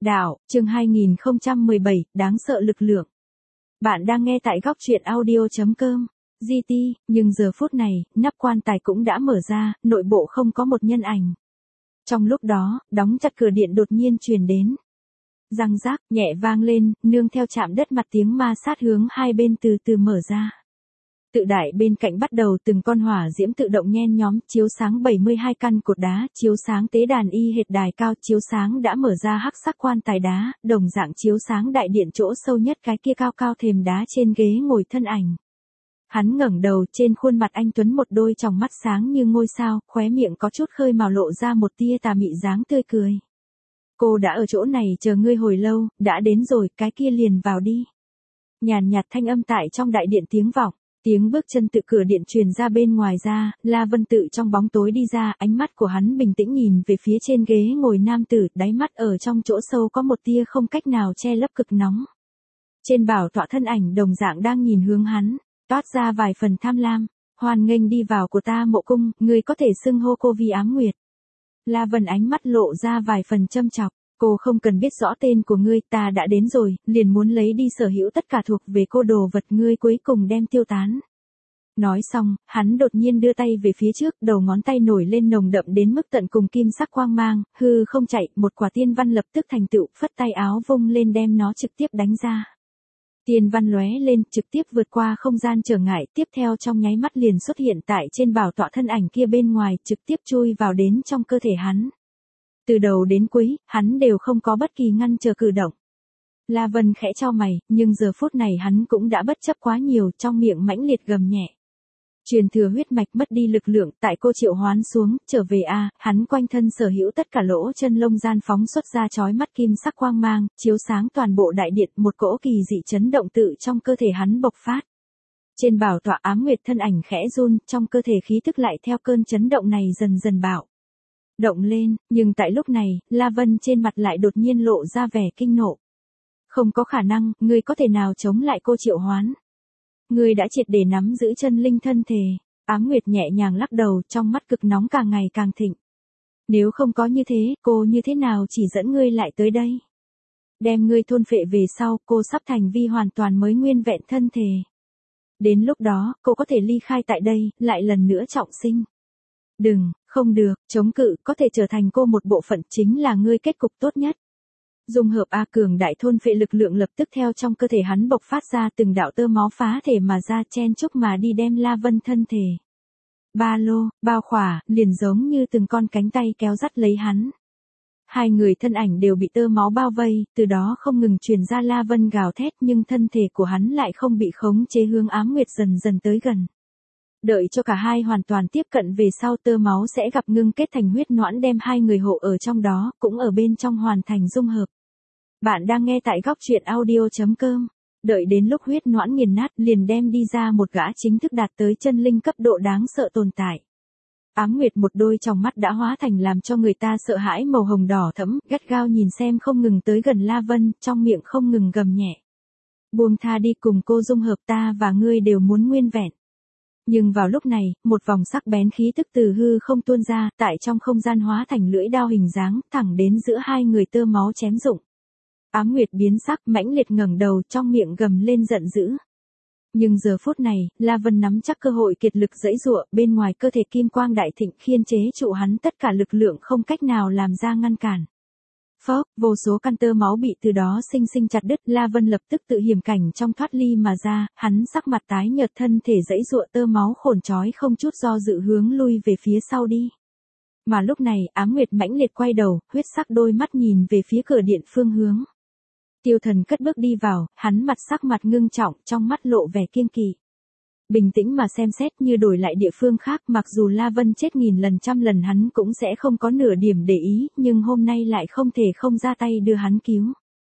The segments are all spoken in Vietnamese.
Đạo, chương 2017, đáng sợ lực lượng. Bạn đang nghe tại góc truyện audio.com. GT, nhưng giờ phút này, nắp quan tài cũng đã mở ra, nội bộ không có một nhân ảnh. Trong lúc đó, đóng chặt cửa điện đột nhiên truyền đến. Răng rác, nhẹ vang lên, nương theo chạm đất mặt tiếng ma sát hướng hai bên từ từ mở ra. Tự đại bên cạnh bắt đầu từng con hỏa diễm tự động nhen nhóm, chiếu sáng 72 căn cột đá, chiếu sáng tế đàn y hệt đài cao, chiếu sáng đã mở ra hắc sắc quan tài đá, đồng dạng chiếu sáng đại điện chỗ sâu nhất cái kia cao cao thềm đá trên ghế ngồi thân ảnh. Hắn ngẩng đầu, trên khuôn mặt anh tuấn một đôi tròng mắt sáng như ngôi sao, khóe miệng có chút khơi màu lộ ra một tia tà mị dáng tươi cười. Cô đã ở chỗ này chờ ngươi hồi lâu, đã đến rồi, cái kia liền vào đi. Nhàn nhạt thanh âm tại trong đại điện tiếng vọng. Tiếng bước chân tự cửa điện truyền ra bên ngoài ra, La Vân tự trong bóng tối đi ra, ánh mắt của hắn bình tĩnh nhìn về phía trên ghế ngồi nam tử, đáy mắt ở trong chỗ sâu có một tia không cách nào che lấp cực nóng. Trên bảo tọa thân ảnh đồng dạng đang nhìn hướng hắn, toát ra vài phần tham lam, hoan nghênh đi vào của ta mộ cung, người có thể xưng hô cô vì Ám Nguyệt. La Vân ánh mắt lộ ra vài phần châm chọc. Cô không cần biết rõ tên của ngươi, ta đã đến rồi, liền muốn lấy đi sở hữu tất cả thuộc về cô đồ vật ngươi cuối cùng đem tiêu tán. Nói xong, hắn đột nhiên đưa tay về phía trước, đầu ngón tay nổi lên nồng đậm đến mức tận cùng kim sắc quang mang, hư không chạy, một quả tiên văn lập tức thành tựu, phất tay áo vung lên đem nó trực tiếp đánh ra. Tiên văn lóe lên, trực tiếp vượt qua không gian trở ngại, tiếp theo trong nháy mắt liền xuất hiện tại trên bảo tọa thân ảnh kia bên ngoài, trực tiếp chui vào đến trong cơ thể hắn. Từ đầu đến cuối, hắn đều không có bất kỳ ngăn trở cử động. La Vân khẽ chau mày, nhưng giờ phút này hắn cũng đã bất chấp quá nhiều, trong miệng mãnh liệt gầm nhẹ. Truyền thừa huyết mạch mất đi lực lượng, tại cô triệu hoán xuống, trở về a, hắn quanh thân sở hữu tất cả lỗ chân lông gian phóng xuất ra chói mắt kim sắc quang mang, chiếu sáng toàn bộ đại điện, một cỗ kỳ dị chấn động tự trong cơ thể hắn bộc phát. Trên bảo tọa Ám Nguyệt thân ảnh khẽ run, trong cơ thể khí tức lại theo cơn chấn động này dần dần bạo động lên, nhưng tại lúc này, La Vân trên mặt lại đột nhiên lộ ra vẻ kinh nộ. Không có khả năng, ngươi có thể nào chống lại cô triệu hoán? Ngươi đã triệt để nắm giữ chân linh thân thể. Ám Nguyệt nhẹ nhàng lắc đầu, trong mắt cực nóng càng ngày càng thịnh. Nếu không có như thế, cô như thế nào chỉ dẫn ngươi lại tới đây? Đem ngươi thôn phệ về sau, cô sắp thành vi hoàn toàn mới nguyên vẹn thân thể. Đến lúc đó, cô có thể ly khai tại đây, lại lần nữa trọng sinh. Đừng, không được, chống cự, có thể trở thành cô một bộ phận chính là ngươi kết cục tốt nhất. Dung hợp A cường đại thôn phệ lực lượng lập tức theo trong cơ thể hắn bộc phát ra từng đạo tơ máu phá thể mà ra chen chúc mà đi đem La Vân thân thể. Ba lô, bao khỏa, liền giống như từng con cánh tay kéo dắt lấy hắn. Hai người thân ảnh đều bị tơ máu bao vây, từ đó không ngừng truyền ra La Vân gào thét nhưng thân thể của hắn lại không bị khống chế hướng Ám Nguyệt dần dần tới gần. Đợi cho cả hai hoàn toàn tiếp cận về sau tơ máu sẽ gặp ngưng kết thành huyết noãn đem hai người hộ ở trong đó, cũng ở bên trong hoàn thành dung hợp. Bạn đang nghe tại góc truyện audio.com. Đợi đến lúc huyết noãn nghiền nát liền đem đi ra một gã chính thức đạt tới chân linh cấp độ đáng sợ tồn tại. Ám Nguyệt một đôi tròng mắt đã hóa thành làm cho người ta sợ hãi màu hồng đỏ thẫm, gắt gao nhìn xem không ngừng tới gần La Vân, trong miệng không ngừng gầm nhẹ. Buông tha đi, cùng cô dung hợp, ta và ngươi đều muốn nguyên vẹn. Nhưng vào lúc này, một vòng sắc bén khí tức từ hư không tuôn ra, tại trong không gian hóa thành lưỡi đao hình dáng, thẳng đến giữa hai người tơ máu chém rụng. Ám Nguyệt biến sắc, mãnh liệt ngẩng đầu, trong miệng gầm lên giận dữ. Nhưng giờ phút này, La Vân nắm chắc cơ hội kiệt lực giãy giụa, bên ngoài cơ thể kim quang đại thịnh khiên chế trụ hắn tất cả lực lượng không cách nào làm ra ngăn cản. Phốc, vô số căn tơ máu bị từ đó sinh sinh chặt đứt, La Vân lập tức tự hiểm cảnh trong thoát ly mà ra, hắn sắc mặt tái nhợt, thân thể giãy giụa, tơ máu khổn trói không chút do dự hướng lui về phía sau đi. Mà lúc này, Ám Nguyệt mãnh liệt quay đầu, huyết sắc đôi mắt nhìn về phía cửa điện phương hướng. Tiêu Thần cất bước đi vào, hắn sắc mặt ngưng trọng, trong mắt lộ vẻ kiêng kỵ. Bình tĩnh mà xem xét, như đổi lại địa phương khác, mặc dù La Vân chết nghìn lần trăm lần hắn cũng sẽ không có nửa điểm để ý, nhưng hôm nay lại không thể không ra tay đưa hắn cứu.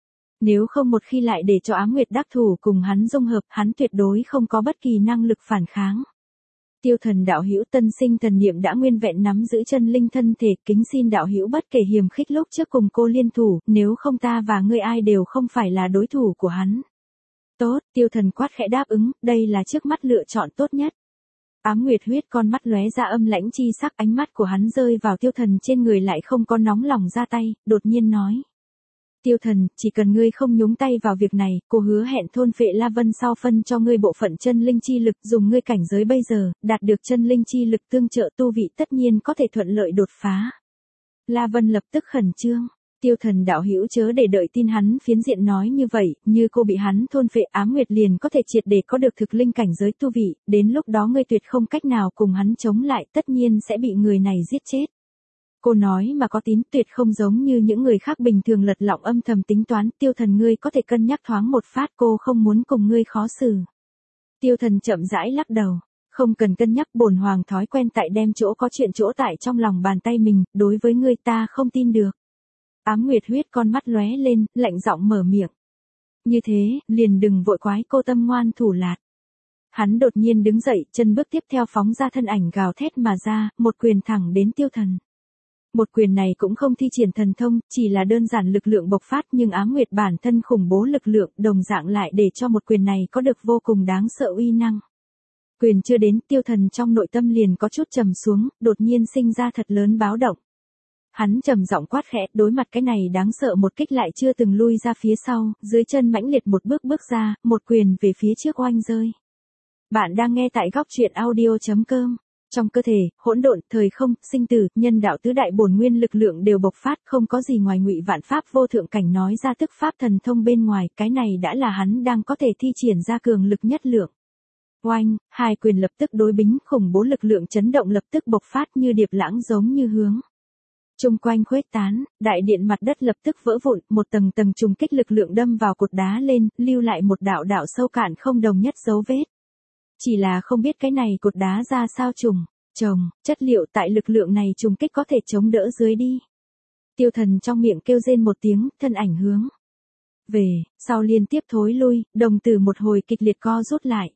Nếu không một khi lại để cho Ám Nguyệt đắc thủ cùng hắn dung hợp, hắn tuyệt đối không có bất kỳ năng lực phản kháng. Tiêu Thần đạo hữu, tân sinh thần niệm đã nguyên vẹn nắm giữ chân linh thân thể, kính xin đạo hữu bất kể hiềm khích lúc trước cùng cô liên thủ, nếu không ta và ngươi ai đều không phải là đối thủ của hắn. Tốt, Tiêu Thần quát khẽ đáp ứng, đây là trước mắt lựa chọn tốt nhất. Ám Nguyệt huyết con mắt lóe ra âm lãnh chi sắc, ánh mắt của hắn rơi vào Tiêu Thần trên người lại không có nóng lòng ra tay, đột nhiên nói. Tiêu Thần, chỉ cần ngươi không nhúng tay vào việc này, cô hứa hẹn thôn phệ La Vân sau phân cho ngươi bộ phận chân linh chi lực, dùng ngươi cảnh giới bây giờ, đạt được chân linh chi lực tương trợ tu vị tất nhiên có thể thuận lợi đột phá. La Vân lập tức khẩn trương. Tiêu Thần đạo hữu chớ để đợi tin hắn phiến diện nói như vậy, như cô bị hắn thôn phệ Ám Nguyệt liền có thể triệt để có được thực linh cảnh giới tu vị, đến lúc đó ngươi tuyệt không cách nào cùng hắn chống lại, tất nhiên sẽ bị người này giết chết. Cô nói mà có tín, tuyệt không giống như những người khác bình thường lật lọng âm thầm tính toán. Tiêu Thần ngươi có thể cân nhắc thoáng một phát, cô không muốn cùng ngươi khó xử. Tiêu Thần chậm rãi lắc đầu. Không cần cân nhắc, bổn hoàng thói quen tại đem chỗ có chuyện chỗ tại trong lòng bàn tay mình, đối với ngươi ta không tin được. Ám Nguyệt huyết con mắt lóe lên, lạnh giọng mở miệng. Như thế, liền đừng vội quái, cô tâm ngoan thủ lạt. Hắn đột nhiên đứng dậy, chân bước tiếp theo phóng ra thân ảnh gào thét mà ra, một quyền thẳng đến Tiêu Thần. Một quyền này cũng không thi triển thần thông, chỉ là đơn giản lực lượng bộc phát, nhưng Ám Nguyệt bản thân khủng bố lực lượng đồng dạng lại để cho một quyền này có được vô cùng đáng sợ uy năng. Quyền chưa đến, Tiêu Thần trong nội tâm liền có chút trầm xuống, đột nhiên sinh ra thật lớn báo động. Hắn trầm giọng quát khẽ, đối mặt cái này đáng sợ một kích lại chưa từng lui ra phía sau, dưới chân mãnh liệt một bước bước ra, một quyền về phía trước oanh rơi. Bạn đang nghe tại góc truyện audio.com. Trong cơ thể, hỗn độn, thời không, sinh tử, nhân đạo tứ đại bổn nguyên lực lượng đều bộc phát, không có gì ngoài ngụy vạn pháp vô thượng cảnh nói ra tức pháp thần thông bên ngoài, cái này đã là hắn đang có thể thi triển ra cường lực nhất lượng. Oanh, hai quyền lập tức đối bính, khủng bố lực lượng chấn động lập tức bộc phát như điệp lãng giống như hướng. Trung quanh khuếch tán, đại điện mặt đất lập tức vỡ vụn, một tầng tầng trùng kích lực lượng đâm vào cột đá lên, lưu lại một đạo đạo sâu cạn không đồng nhất dấu vết. Chỉ là không biết cái này cột đá ra sao chất liệu tại lực lượng này trùng kích có thể chống đỡ dưới đi. Tiêu Thần trong miệng kêu rên một tiếng, thân ảnh hướng về, sau liên tiếp thối lui, đồng tử một hồi kịch liệt co rút lại.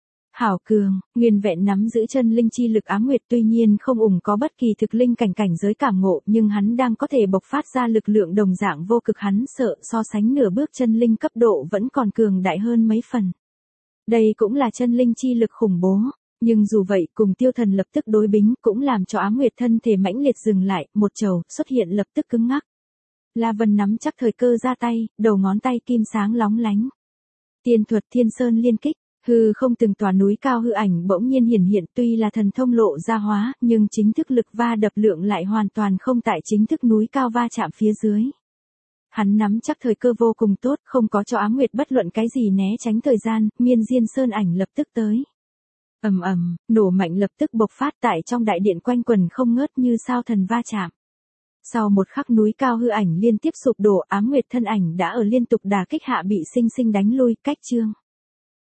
Hảo cường, nguyên vẹn nắm giữ chân linh chi lực Ám Nguyệt tuy nhiên không có bất kỳ thực linh cảnh giới cảm ngộ, nhưng hắn đang có thể bộc phát ra lực lượng đồng dạng vô cực, hắn sợ so sánh nửa bước chân linh cấp độ vẫn còn cường đại hơn mấy phần. Đây cũng là chân linh chi lực khủng bố, nhưng dù vậy cùng Tiêu Thần lập tức đối bính cũng làm cho Ám Nguyệt thân thể mãnh liệt dừng lại, một trầu xuất hiện lập tức cứng ngắc. La Vân nắm chắc thời cơ ra tay, đầu ngón tay kim sáng lóng lánh. Tiên thuật Thiên Sơn liên kích. Hư không từng tòa núi cao hư ảnh bỗng nhiên hiển hiện, tuy là thần thông lộ ra hóa, nhưng chính thức lực va đập lượng lại hoàn toàn không tại chính thức núi cao va chạm phía dưới. Hắn nắm chắc thời cơ vô cùng tốt, không có cho Ám Nguyệt bất luận cái gì né tránh thời gian, Miên Diên Sơn ảnh lập tức tới. Ầm ầm, nổ mạnh lập tức bộc phát tại trong đại điện quanh quần không ngớt như sao thần va chạm. Sau một khắc núi cao hư ảnh liên tiếp sụp đổ, Ám Nguyệt thân ảnh đã ở liên tục đả kích hạ bị sinh sinh đánh lui, cách chương.